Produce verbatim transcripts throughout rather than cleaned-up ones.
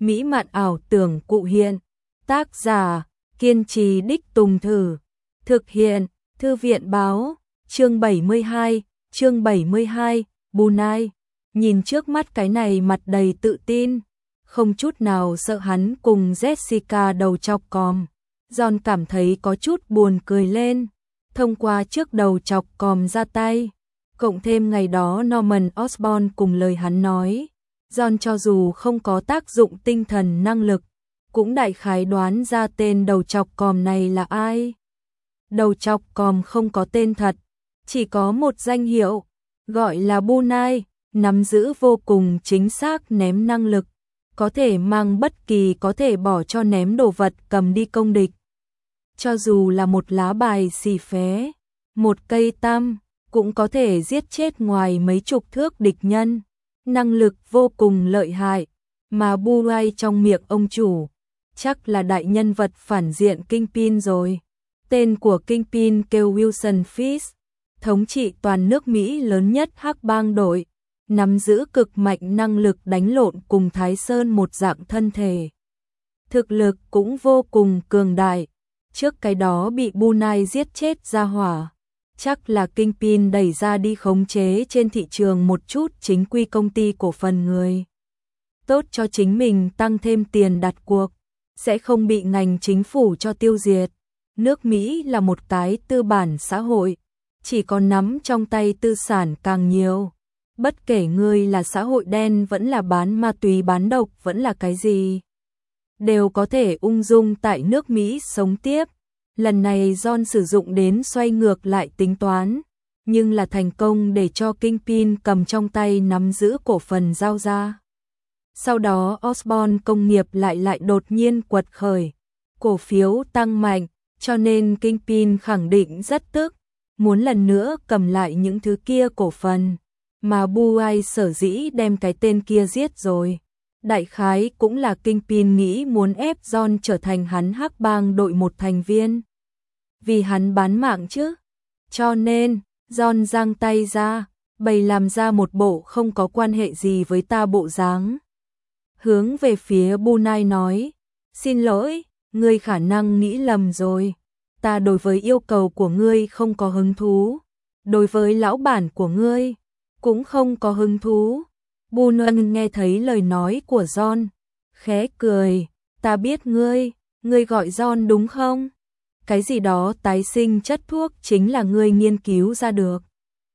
mỹ mạn ảo tưởng cụ hiện. Tác giả, kiên trì đích Tùng Thử. Thực hiện, Thư viện báo. Chương bảy mươi hai, chương bảy mươi hai, Bunai. Nhìn trước mắt cái này mặt đầy tự tin, không chút nào sợ hắn cùng Jessica đầu chọc còm. John cảm thấy có chút buồn cười lên, thông qua trước đầu chọc còm ra tay. Cộng thêm ngày đó Norman Osborn cùng lời hắn nói, John cho dù không có tác dụng tinh thần năng lực, cũng đại khái đoán ra tên đầu chọc còm này là ai. Đầu chọc còm không có tên thật, chỉ có một danh hiệu, gọi là Bunai, nắm giữ vô cùng chính xác ném năng lực, có thể mang bất kỳ có thể bỏ cho ném đồ vật cầm đi công địch. Cho dù là một lá bài xì phé, một cây tam, cũng có thể giết chết ngoài mấy chục thước địch nhân. Năng lực vô cùng lợi hại, mà Bunai trong miệng ông chủ, chắc là đại nhân vật phản diện Kingpin rồi. Tên của Kingpin kêu Wilson Fisk, thống trị toàn nước Mỹ lớn nhất hắc bang đội, nắm giữ cực mạnh năng lực đánh lộn cùng Thái Sơn một dạng thân thể. Thực lực cũng vô cùng cường đại, trước cái đó bị Bunai giết chết ra hỏa. Chắc là Kingpin đẩy ra đi khống chế trên thị trường một chút chính quy công ty cổ phần người. Tốt cho chính mình tăng thêm tiền đặt cuộc, sẽ không bị ngành chính phủ cho tiêu diệt. Nước Mỹ là một cái tư bản xã hội, chỉ có nắm trong tay tư sản càng nhiều. Bất kể ngươi là xã hội đen vẫn là bán ma túy bán độc vẫn là cái gì, đều có thể ung dung tại nước Mỹ sống tiếp. Lần này John sử dụng đến xoay ngược lại tính toán, nhưng là thành công để cho Kingpin cầm trong tay nắm giữ cổ phần giao ra. Sau đó Osborn công nghiệp lại lại đột nhiên quật khởi, cổ phiếu tăng mạnh, cho nên Kingpin khẳng định rất tức, muốn lần nữa cầm lại những thứ kia cổ phần, mà Bunai sở dĩ đem cái tên kia giết rồi. Đại khái cũng là Kingpin nghĩ muốn ép John trở thành hắn hắc bang đội một thành viên. Vì hắn bán mạng chứ. Cho nên, John giang tay ra, bày làm ra một bộ không có quan hệ gì với ta bộ dáng. Hướng về phía Bunai nói, xin lỗi, ngươi khả năng nghĩ lầm rồi. Ta đối với yêu cầu của ngươi không có hứng thú. Đối với lão bản của ngươi, cũng không có hứng thú. Bunai nghe thấy lời nói của John, khẽ cười, ta biết ngươi, ngươi gọi John đúng không? Cái gì đó tái sinh chất thuốc chính là ngươi nghiên cứu ra được.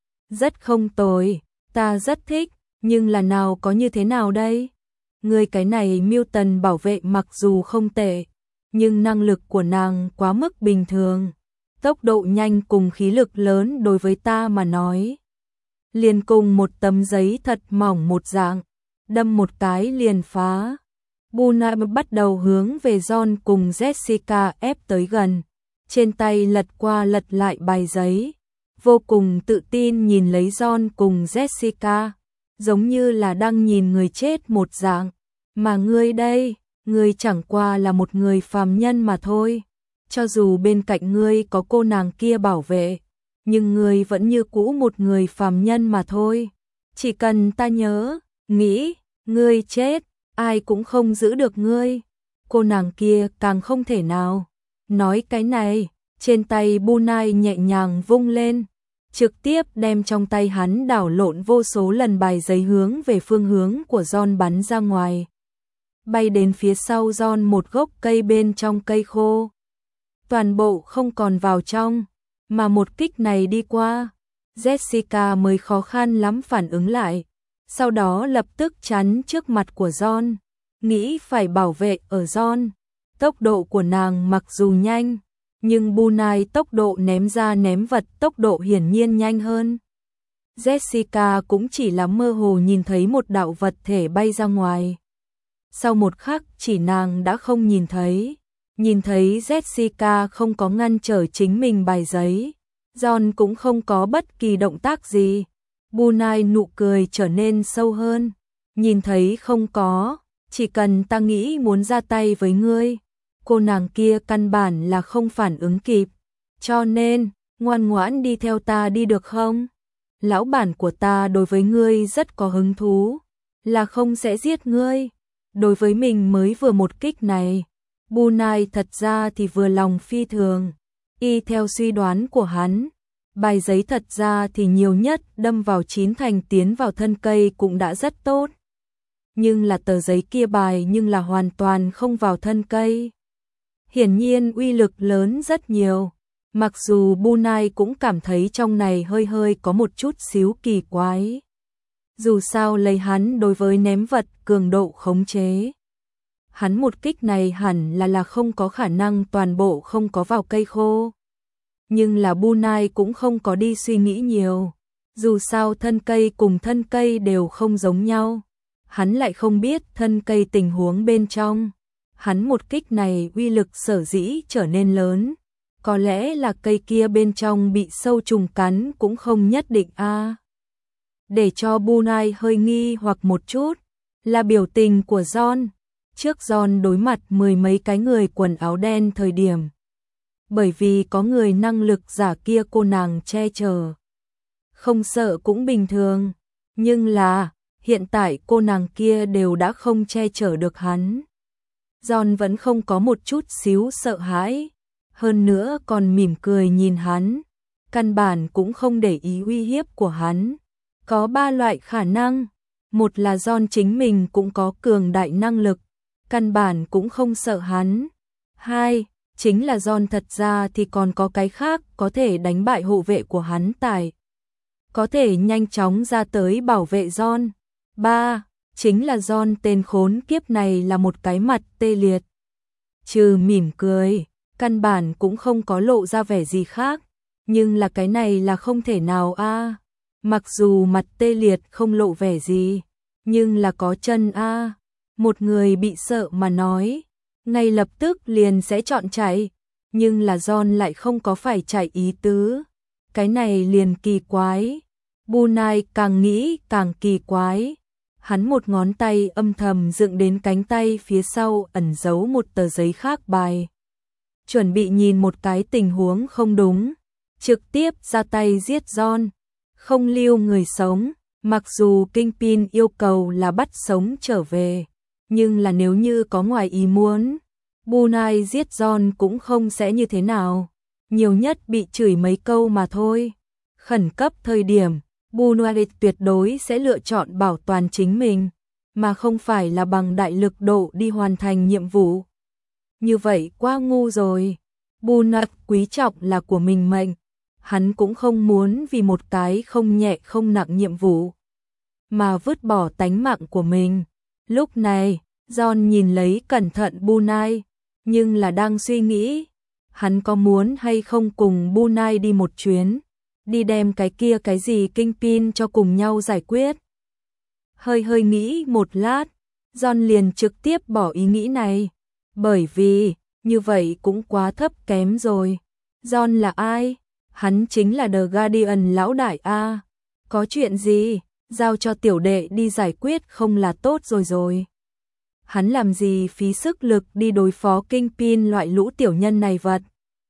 Rất không tồi, ta rất thích, nhưng là nào có như thế nào đây? Ngươi cái này Milton bảo vệ mặc dù không tệ, nhưng năng lực của nàng quá mức bình thường. Tốc độ nhanh cùng khí lực lớn đối với ta mà nói, liền cùng một tấm giấy thật mỏng một dạng, đâm một cái liền phá. Bunai bắt đầu hướng về John cùng Jessica ép tới gần, trên tay lật qua lật lại bài giấy, vô cùng tự tin nhìn lấy John cùng Jessica, giống như là đang nhìn người chết một dạng. Mà ngươi đây, ngươi chẳng qua là một người phàm nhân mà thôi. Cho dù bên cạnh ngươi có cô nàng kia bảo vệ, nhưng ngươi vẫn như cũ một người phàm nhân mà thôi. Chỉ cần ta nhớ, nghĩ, ngươi chết, ai cũng không giữ được ngươi. Cô nàng kia càng không thể nào. Nói cái này, trên tay Bunai nhẹ nhàng vung lên, trực tiếp đem trong tay hắn đảo lộn vô số lần bài giấy hướng về phương hướng của John bắn ra ngoài. Bay đến phía sau John một gốc cây bên trong cây khô. Toàn bộ không còn vào trong, mà một kích này đi qua, Jessica mới khó khăn lắm phản ứng lại, sau đó lập tức chắn trước mặt của John, nghĩ phải bảo vệ ở John. Tốc độ của nàng mặc dù nhanh, nhưng Bunai tốc độ ném ra ném vật tốc độ hiển nhiên nhanh hơn. Jessica cũng chỉ là mơ hồ nhìn thấy một đạo vật thể bay ra ngoài. Sau một khắc chỉ nàng đã không nhìn thấy, nhìn thấy Jessica không có ngăn trở chính mình bài giấy, John cũng không có bất kỳ động tác gì. Bunai nụ cười trở nên sâu hơn, nhìn thấy không có, chỉ cần ta nghĩ muốn ra tay với ngươi, cô nàng kia căn bản là không phản ứng kịp, cho nên, ngoan ngoãn đi theo ta đi được không? Lão bản của ta đối với ngươi rất có hứng thú, là không sẽ giết ngươi. Đối với mình mới vừa một kích này, Bunai thật ra thì vừa lòng phi thường. Y theo suy đoán của hắn, bài giấy thật ra thì nhiều nhất đâm vào chín thành tiến vào thân cây cũng đã rất tốt. Nhưng là tờ giấy kia bài nhưng là hoàn toàn không vào thân cây. Hiển nhiên uy lực lớn rất nhiều. Mặc dù Bunai cũng cảm thấy trong này hơi hơi có một chút xíu kỳ quái. Dù sao lấy hắn đối với ném vật cường độ khống chế. Hắn một kích này hẳn là là không có khả năng toàn bộ không có vào cây khô. Nhưng là Bunai cũng không có đi suy nghĩ nhiều. Dù sao thân cây cùng thân cây đều không giống nhau. Hắn lại không biết thân cây tình huống bên trong. Hắn một kích này uy lực sở dĩ trở nên lớn. Có lẽ là cây kia bên trong bị sâu trùng cắn cũng không nhất định a. À. Để cho Bunai hơi nghi hoặc một chút, là biểu tình của John. Trước John đối mặt mười mấy cái người quần áo đen thời điểm. Bởi vì có người năng lực giả kia cô nàng che chở. Không sợ cũng bình thường, nhưng là hiện tại cô nàng kia đều đã không che chở được hắn. John vẫn không có một chút xíu sợ hãi, hơn nữa còn mỉm cười nhìn hắn, căn bản cũng không để ý uy hiếp của hắn. Có ba loại khả năng, một là John chính mình cũng có cường đại năng lực, căn bản cũng không sợ hắn. Hai, chính là John thật ra thì còn có cái khác có thể đánh bại hộ vệ của hắn tại. Có thể nhanh chóng ra tới bảo vệ John. Ba, chính là John tên khốn kiếp này là một cái mặt tê liệt. Trừ mỉm cười, căn bản cũng không có lộ ra vẻ gì khác, nhưng là cái này là không thể nào a. À. Mặc dù mặt tê liệt không lộ vẻ gì, nhưng là có chân a. À. Một người bị sợ mà nói, ngay lập tức liền sẽ chọn chạy, nhưng là John lại không có phải chạy ý tứ. Cái này liền kỳ quái. Bunai càng nghĩ càng kỳ quái. Hắn một ngón tay âm thầm dựng đến cánh tay phía sau ẩn giấu một tờ giấy khác bài. Chuẩn bị nhìn một cái tình huống không đúng, trực tiếp ra tay giết John, không lưu người sống. Mặc dù Kingpin yêu cầu là bắt sống trở về, nhưng là nếu như có ngoài ý muốn, Bunai giết John cũng không sẽ như thế nào, nhiều nhất bị chửi mấy câu mà thôi. Khẩn cấp thời điểm, Bunai tuyệt đối sẽ lựa chọn bảo toàn chính mình, mà không phải là bằng đại lực độ đi hoàn thành nhiệm vụ. Như vậy quá ngu rồi. Bunai quý trọng là của mình mệnh, hắn cũng không muốn vì một cái không nhẹ không nặng nhiệm vụ mà vứt bỏ tánh mạng của mình. Lúc này, John nhìn lấy cẩn thận Bunai, nhưng là đang suy nghĩ, hắn có muốn hay không cùng Bunai đi một chuyến, đi đem cái kia cái gì Kingpin cho cùng nhau giải quyết. Hơi hơi nghĩ một lát, John liền trực tiếp bỏ ý nghĩ này, bởi vì, như vậy cũng quá thấp kém rồi. John là ai? Hắn chính là The Guardian lão đại a. Có chuyện gì, giao cho tiểu đệ đi giải quyết không là tốt rồi rồi. Hắn làm gì phí sức lực đi đối phó Kingpin loại lũ tiểu nhân này vật.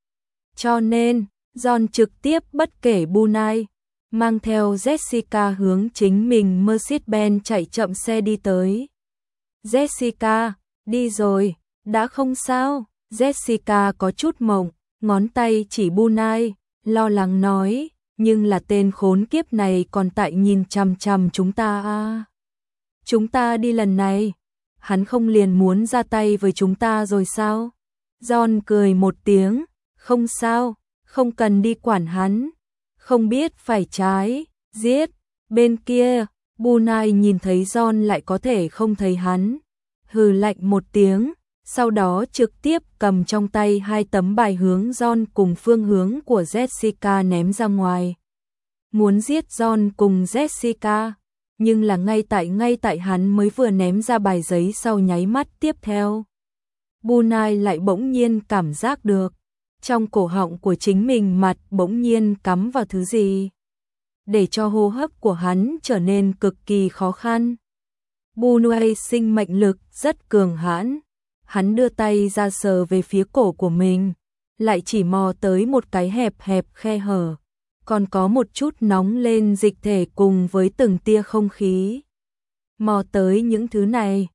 Cho nên, John trực tiếp bất kể Bunai, mang theo Jessica hướng chính mình Mercedes-Benz chạy chậm xe đi tới. Jessica, đi rồi, đã không sao. Jessica có chút mộng, ngón tay chỉ Bunai, lo lắng nói, nhưng là tên khốn kiếp này còn tại nhìn chằm chằm chúng ta à. Chúng ta đi lần này, hắn không liền muốn ra tay với chúng ta rồi sao? John cười một tiếng, không sao, không cần đi quản hắn, không biết phải trái, giết. Bên kia, Bunai nhìn thấy John lại có thể không thấy hắn, hừ lạnh một tiếng, sau đó trực tiếp cầm trong tay hai tấm bài hướng John cùng phương hướng của Jessica ném ra ngoài. Muốn giết John cùng Jessica, nhưng là ngay tại ngay tại hắn mới vừa ném ra bài giấy sau nháy mắt tiếp theo. Bunai lại bỗng nhiên cảm giác được, trong cổ họng của chính mình mặt bỗng nhiên cắm vào thứ gì, để cho hô hấp của hắn trở nên cực kỳ khó khăn. Bunai sinh mệnh lực rất cường hãn, hắn đưa tay ra sờ về phía cổ của mình, lại chỉ mò tới một cái hẹp hẹp khe hở, còn có một chút nóng lên dịch thể cùng với từng tia không khí. Mò tới những thứ này,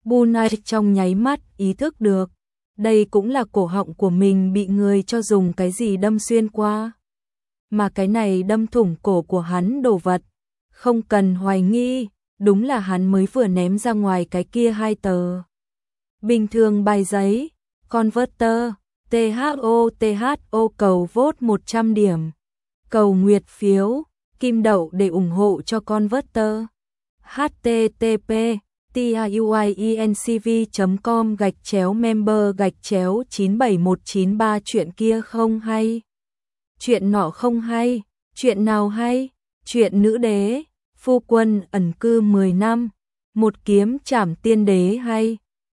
Bunai trong nháy mắt ý thức được, đây cũng là cổ họng của mình bị người cho dùng cái gì đâm xuyên qua. Mà cái này đâm thủng cổ của hắn đồ vật, không cần hoài nghi, đúng là hắn mới vừa ném ra ngoài cái kia hai tờ. Bình thường bài giấy, Converter, tê hát o tê hát o cầu vote một trăm điểm. Cầu nguyệt phiếu, kim đậu để ủng hộ cho Converter. http tiuincv chấm com gạch chéo member gạch chéo chín bảy một chín ba chuyện kia không hay. Chuyện nọ không hay, chuyện nào hay? Chuyện nữ đế, phu quân ẩn cư mười năm, một kiếm trảm tiên đế hay.